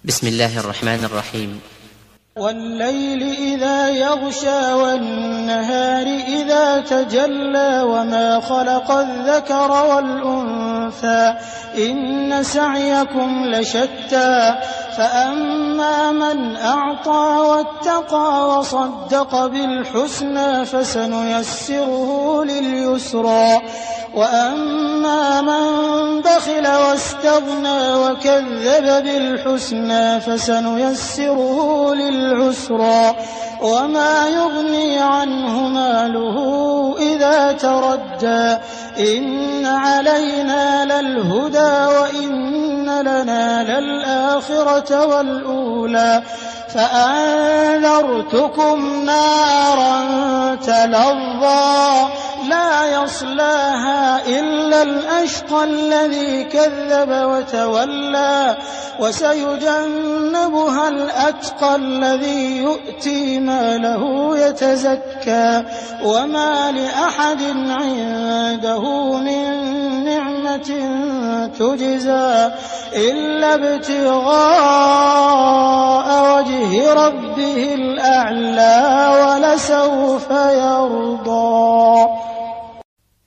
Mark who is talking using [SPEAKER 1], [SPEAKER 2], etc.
[SPEAKER 1] بسم الله الرحمن الرحيم.
[SPEAKER 2] والليل إذا يغشى والنهار إذا تجلى وما خلق الذكر والأنثى إن سعيكم لشتى فأما من أعطى واتقى وصدق بالحسنى فسنيسره لليسرى وأما من بخل واستغنى وكذب بالحسنى فسنيسره للعسرى وما يغني عنه ماله إذا تردى إن علينا للهدى وإن لنا للآخرة والأولى فأنذرتكم نارا تلظى لا يصلاها إلا الأشقى الذي كذب وتولى وسيجنبها الأتقى الذي يؤتي ماله يتزكى وما لأحد عنده من نعمة تجزى إلا ابتغاء وجه ربه الأعلى ولسوف يرضى.